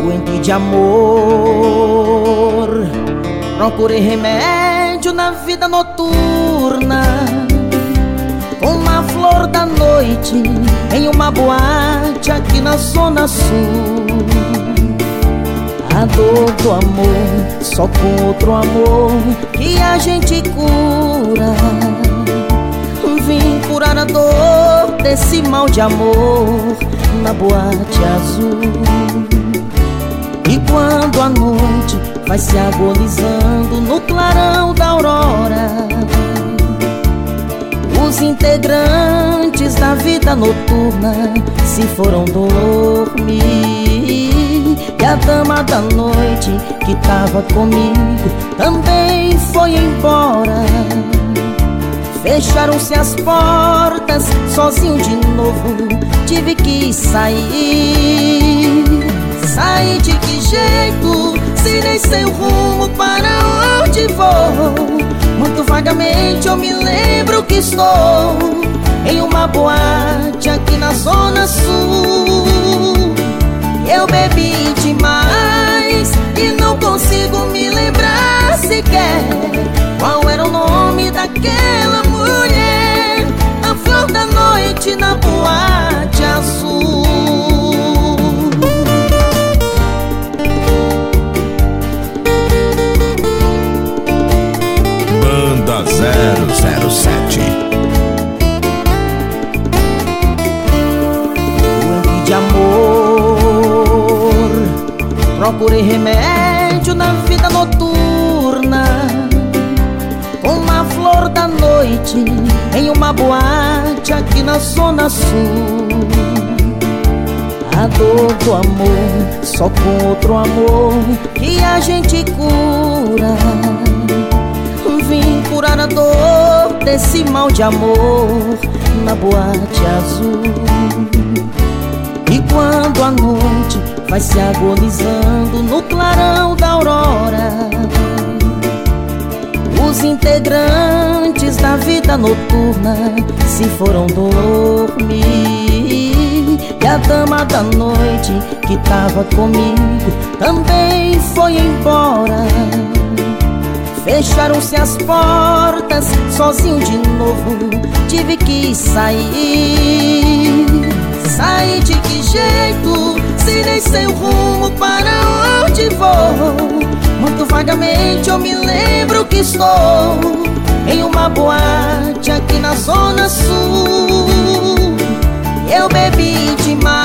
Doente de amor, procurei remédio na vida noturna. Uma flor da noite em uma boate aqui na Zona Sul. A dor do amor, só com outro amor que a gente cura. Vim curar a dor desse mal de amor na boate azul. E quando a noite vai se agonizando no clarão da aurora, os integrantes da vida noturna se foram dormir. E a dama da noite que tava comigo também foi embora. Fecharam-se as portas, sozinho de novo tive que sair. Sair de que jeito, se nem sei o rumo para onde vou? Muito vagamente eu me lembro que estou em uma boate aqui na Zona Sul. Eu bebi demais e não consigo me lembrar sequer qual era o nome daquela mulher. A flor da noite na boate azul. Banda 007. Doente de amor, procurei remédio na vida noturna. Uma flor da noite em uma boate aqui na Zona Sul. A dor do amor, só com outro amor que a gente cura. Vim curar a dor desse mal de amor na boate azul. E quando a noite vai se agonizando no clarão da aurora, os integrantes da vida noturna se foram dormir. E a dama da noite que tava comigo também foi embora. Fecharam-se as portas, sozinho de novo tive que sair. Sair de que jeito, se nem sei o rumo para onde vou? Muito vagamente eu me lembro que estou em uma boate aqui na Zona Sul. Eu bebi demais